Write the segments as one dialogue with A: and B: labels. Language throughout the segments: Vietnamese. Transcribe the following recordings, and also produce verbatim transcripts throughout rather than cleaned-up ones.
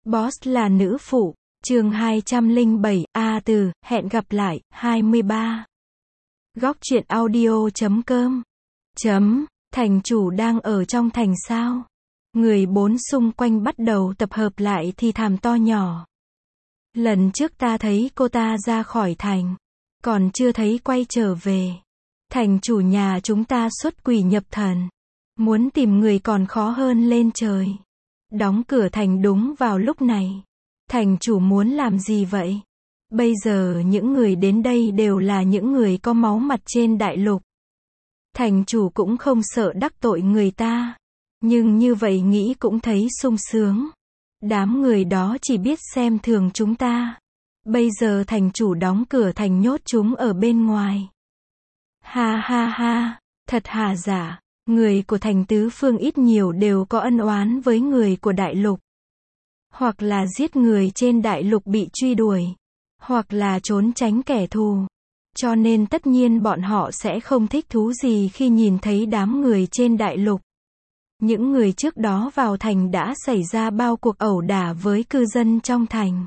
A: Boss là nữ phụ. Chương hai trăm lẻ bảy, A từ, hẹn gặp lại, hai mươi ba. Góc truyện audio chấm com. Chấm, thành chủ đang ở trong thành sao? Người bốn xung quanh bắt đầu tập hợp lại thì thàm to nhỏ. Lần trước ta thấy cô ta ra khỏi thành, còn chưa thấy quay trở về. Thành chủ nhà chúng ta xuất quỷ nhập thần, muốn tìm người còn khó hơn lên trời. Đóng cửa thành đúng vào lúc này. Thành chủ muốn làm gì vậy? Bây giờ những người đến đây đều là những người có máu mặt trên đại lục. Thành chủ cũng không sợ đắc tội người ta. Nhưng như vậy nghĩ cũng thấy sung sướng. Đám người đó chỉ biết xem thường chúng ta. Bây giờ thành chủ đóng cửa thành nhốt chúng ở bên ngoài. Ha ha ha, thật hà giả. Người của thành tứ phương ít nhiều đều có ân oán với người của đại lục. Hoặc là giết người trên đại lục bị truy đuổi, hoặc là trốn tránh kẻ thù. Cho nên tất nhiên bọn họ sẽ không thích thú gì khi nhìn thấy đám người trên đại lục. Những người trước đó vào thành đã xảy ra bao cuộc ẩu đả với cư dân trong thành.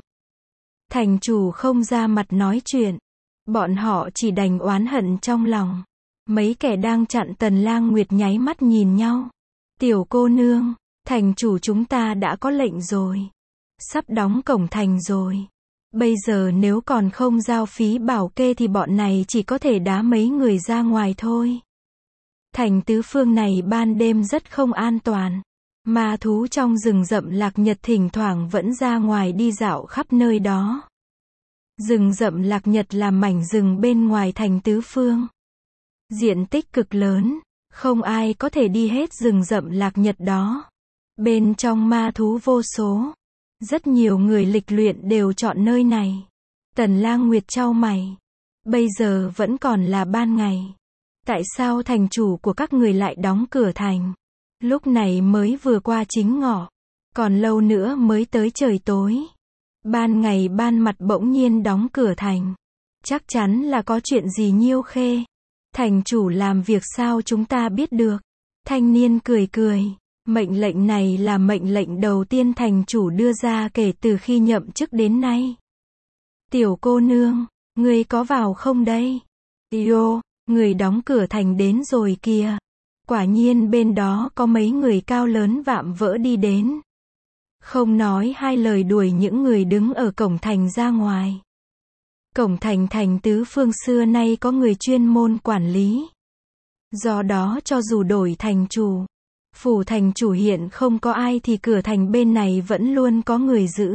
A: Thành chủ không ra mặt nói chuyện. Bọn họ chỉ đành oán hận trong lòng. Mấy kẻ đang chặn Tần Lang Nguyệt nháy mắt nhìn nhau. Tiểu cô nương, thành chủ chúng ta đã có lệnh rồi. Sắp đóng cổng thành rồi. Bây giờ nếu còn không giao phí bảo kê thì bọn này chỉ có thể đá mấy người ra ngoài thôi. Thành tứ phương này ban đêm rất không an toàn. Ma thú trong rừng rậm Lạc Nhật thỉnh thoảng vẫn ra ngoài đi dạo khắp nơi đó. Rừng rậm Lạc Nhật là mảnh rừng bên ngoài thành tứ phương. Diện tích cực lớn, không ai có thể đi hết rừng rậm Lạc Nhật đó. Bên trong ma thú vô số. Rất nhiều người lịch luyện đều chọn nơi này. Tần Lang Nguyệt chau mày. Bây giờ vẫn còn là ban ngày. Tại sao thành chủ của các người lại đóng cửa thành? Lúc này mới vừa qua chính ngọ. Còn lâu nữa mới tới trời tối. Ban ngày ban mặt bỗng nhiên đóng cửa thành. Chắc chắn là có chuyện gì nhiêu khê. Thành chủ làm việc sao chúng ta biết được? Thanh niên cười cười. Mệnh lệnh này là mệnh lệnh đầu tiên thành chủ đưa ra kể từ khi nhậm chức đến nay. Tiểu cô nương, ngươi có vào không đây? Yo, người đóng cửa thành đến rồi kìa. Quả nhiên bên đó có mấy người cao lớn vạm vỡ đi đến. Không nói hai lời đuổi những người đứng ở cổng thành ra ngoài. Cổng thành thành tứ phương xưa nay có người chuyên môn quản lý. Do đó cho dù đổi thành chủ, phủ thành chủ hiện không có ai thì cửa thành bên này vẫn luôn có người giữ.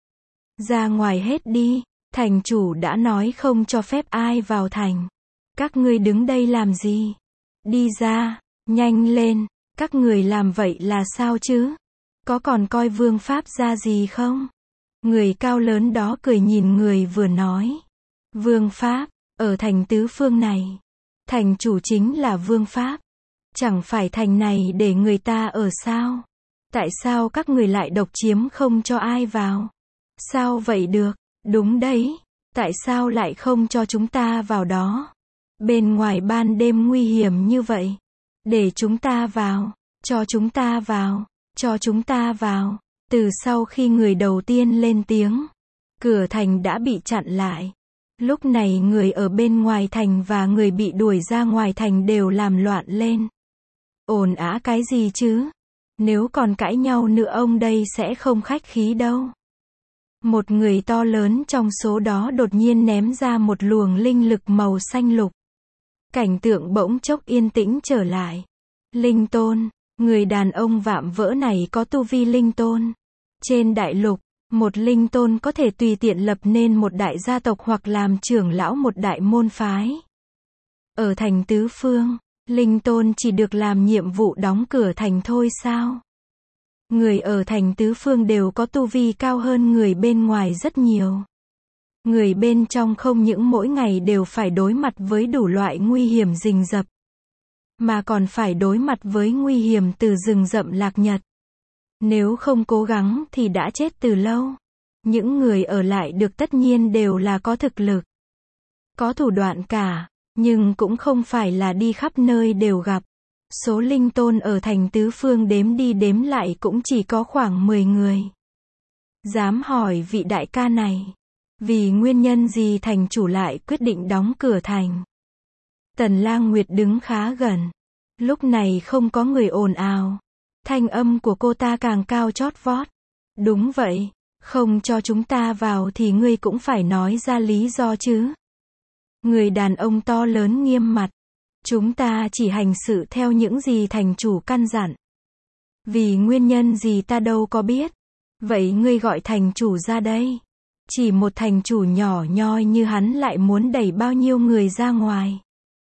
A: Ra ngoài hết đi, thành chủ đã nói không cho phép ai vào thành. Các ngươi đứng đây làm gì? Đi ra, nhanh lên, các người làm vậy là sao chứ? Có còn coi vương pháp ra gì không? Người cao lớn đó cười nhìn người vừa nói. Vương pháp, ở thành tứ phương này, thành chủ chính là vương pháp. Chẳng phải thành này để người ta ở sao? Tại sao các người lại độc chiếm không cho ai vào? Sao vậy được? Đúng đấy. Tại sao lại không cho chúng ta vào đó? Bên ngoài ban đêm nguy hiểm như vậy. Để chúng ta vào. Cho chúng ta vào. Cho chúng ta vào. Từ sau khi người đầu tiên lên tiếng, cửa thành đã bị chặn lại. Lúc này người ở bên ngoài thành và người bị đuổi ra ngoài thành đều làm loạn lên. Ồn ào cái gì chứ? Nếu còn cãi nhau nữa ông đây sẽ không khách khí đâu. Một người to lớn trong số đó đột nhiên ném ra một luồng linh lực màu xanh lục. Cảnh tượng bỗng chốc yên tĩnh trở lại. Linh tôn, người đàn ông vạm vỡ này có tu vi linh tôn. Trên đại lục, một linh tôn có thể tùy tiện lập nên một đại gia tộc hoặc làm trưởng lão một đại môn phái. Ở thành tứ phương, linh tôn chỉ được làm nhiệm vụ đóng cửa thành thôi sao? Người ở thành tứ phương đều có tu vi cao hơn người bên ngoài rất nhiều. Người bên trong không những mỗi ngày đều phải đối mặt với đủ loại nguy hiểm rình rập, mà còn phải đối mặt với nguy hiểm từ rừng rậm Lạc Nhật. Nếu không cố gắng thì đã chết từ lâu. Những người ở lại được tất nhiên đều là có thực lực, có thủ đoạn cả, nhưng cũng không phải là đi khắp nơi đều gặp. Số linh tôn ở thành tứ phương đếm đi đếm lại cũng chỉ có khoảng mười người. Dám hỏi vị đại ca này, vì nguyên nhân gì thành chủ lại quyết định đóng cửa thành? Tần Lang Nguyệt đứng khá gần. Lúc này không có người ồn ào. Thanh âm của cô ta càng cao chót vót. Đúng vậy, không cho chúng ta vào thì ngươi cũng phải nói ra lý do chứ. Người đàn ông to lớn nghiêm mặt. Chúng ta chỉ hành sự theo những gì thành chủ căn dặn. Vì nguyên nhân gì ta đâu có biết. Vậy ngươi gọi thành chủ ra đây. Chỉ một thành chủ nhỏ nhoi như hắn lại muốn đẩy bao nhiêu người ra ngoài.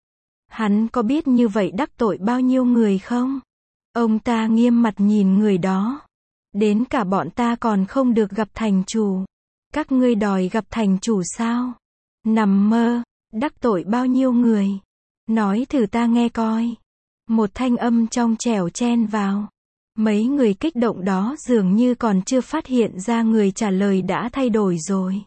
A: Hắn có biết như vậy đắc tội bao nhiêu người không? Ông ta nghiêm mặt nhìn người đó. Đến cả bọn ta còn không được gặp thành chủ. Các ngươi đòi gặp thành chủ sao? Nằm mơ, đắc tội bao nhiêu người? Nói thử ta nghe coi. Một thanh âm trong trẻo chen vào. Mấy người kích động đó dường như còn chưa phát hiện ra người trả lời đã thay đổi rồi.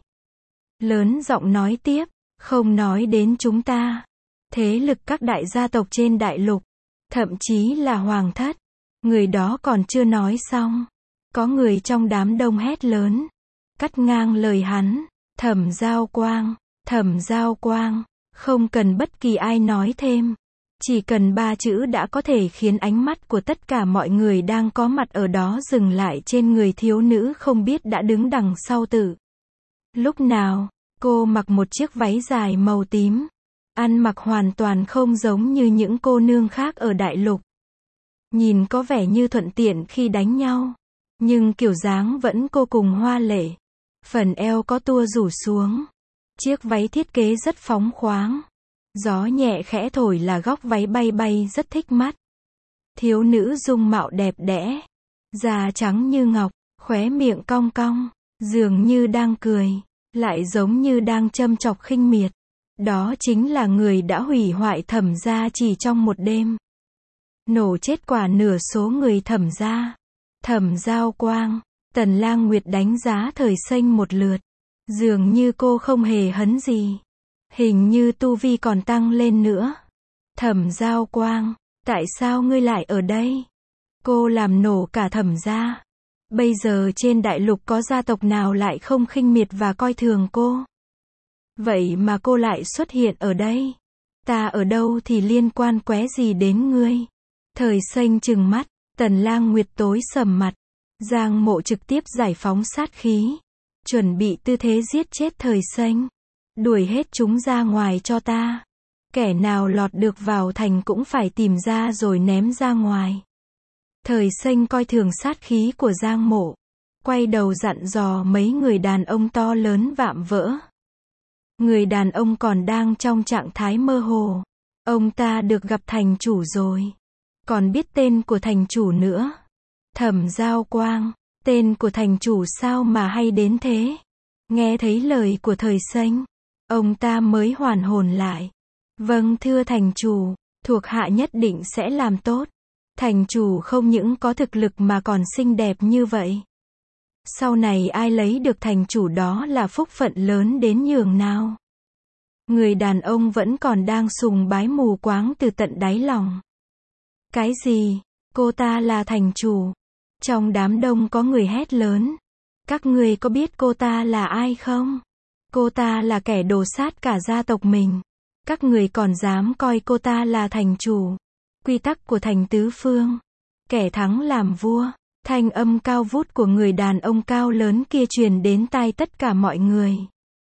A: Lớn giọng nói tiếp, không nói đến chúng ta. Thế lực các đại gia tộc trên đại lục, thậm chí là hoàng thất. Người đó còn chưa nói xong. Có người trong đám đông hét lớn. Cắt ngang lời hắn. Thẩm Giao Quang, Thẩm Giao Quang. Không cần bất kỳ ai nói thêm. Chỉ cần ba chữ đã có thể khiến ánh mắt của tất cả mọi người đang có mặt ở đó dừng lại trên người thiếu nữ không biết đã đứng đằng sau tự. Lúc nào, cô mặc một chiếc váy dài màu tím. Ăn mặc hoàn toàn không giống như những cô nương khác ở đại lục. Nhìn có vẻ như thuận tiện khi đánh nhau. Nhưng kiểu dáng vẫn vô cùng hoa lệ. Phần eo có tua rủ xuống. Chiếc váy thiết kế rất phóng khoáng. Gió nhẹ khẽ thổi là góc váy bay bay rất thích mắt. Thiếu nữ dung mạo đẹp đẽ. Da trắng như ngọc, khóe miệng cong cong. Dường như đang cười. Lại giống như đang châm chọc khinh miệt. Đó chính là người đã hủy hoại Thẩm gia chỉ trong một đêm. Nổ chết quả nửa số người Thẩm gia. Thẩm Giao Quang. Tần Lang Nguyệt đánh giá Thời Xanh một lượt. Dường như cô không hề hấn gì. Hình như tu vi còn tăng lên nữa. Thẩm Giao Quang, tại sao ngươi lại ở đây? Cô làm nổ cả Thẩm gia. Bây giờ trên đại lục có gia tộc nào lại không khinh miệt và coi thường cô? Vậy mà cô lại xuất hiện ở đây. Ta ở đâu thì liên quan qué gì đến ngươi? Thời Xanh trừng mắt, Tần Lang Nguyệt tối sầm mặt. Giang Mộ trực tiếp giải phóng sát khí. Chuẩn bị tư thế giết chết Thời Xanh. Đuổi hết chúng ra ngoài cho ta. Kẻ nào lọt được vào thành cũng phải tìm ra rồi ném ra ngoài. Thời Xanh coi thường sát khí của Giang Mộ. Quay đầu dặn dò mấy người đàn ông to lớn vạm vỡ. Người đàn ông còn đang trong trạng thái mơ hồ. Ông ta được gặp thành chủ rồi. Còn biết tên của thành chủ nữa. Thẩm Giao Quang. Tên của thành chủ sao mà hay đến thế? Nghe thấy lời của Thời Xanh. Ông ta mới hoàn hồn lại. Vâng thưa thành chủ. Thuộc hạ nhất định sẽ làm tốt. Thành chủ không những có thực lực mà còn xinh đẹp như vậy. Sau này ai lấy được thành chủ đó là phúc phận lớn đến nhường nào. Người đàn ông vẫn còn đang sùng bái mù quáng từ tận đáy lòng. Cái gì? Cô ta là thành chủ. Trong đám đông có người hét lớn. Các người có biết cô ta là ai không? Cô ta là kẻ đồ sát cả gia tộc mình. Các người còn dám coi cô ta là thành chủ. Quy tắc của thành tứ phương. Kẻ thắng làm vua. Thanh âm cao vút của người đàn ông cao lớn kia truyền đến tai tất cả mọi người.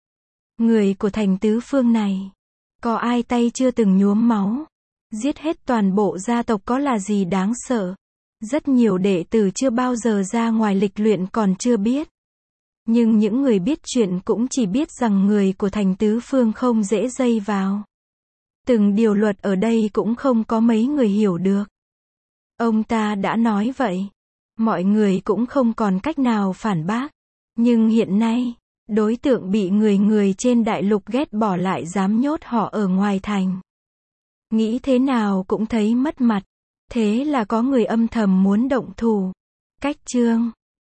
A: Người của thành tứ phương này. Có ai tay chưa từng nhuốm máu. Giết hết toàn bộ gia tộc có là gì đáng sợ. Rất nhiều đệ tử chưa bao giờ ra ngoài lịch luyện còn chưa biết. Nhưng những người biết chuyện cũng chỉ biết rằng người của thành tứ phương không dễ dây vào. Từng điều luật ở đây cũng không có mấy người hiểu được. Ông ta đã nói vậy. Mọi người cũng không còn cách nào phản bác. Nhưng hiện nay, đối tượng bị người người trên đại lục ghét bỏ lại dám nhốt họ ở ngoài thành. Nghĩ thế nào cũng thấy mất mặt. Thế là có người âm thầm muốn động thủ. Cách chương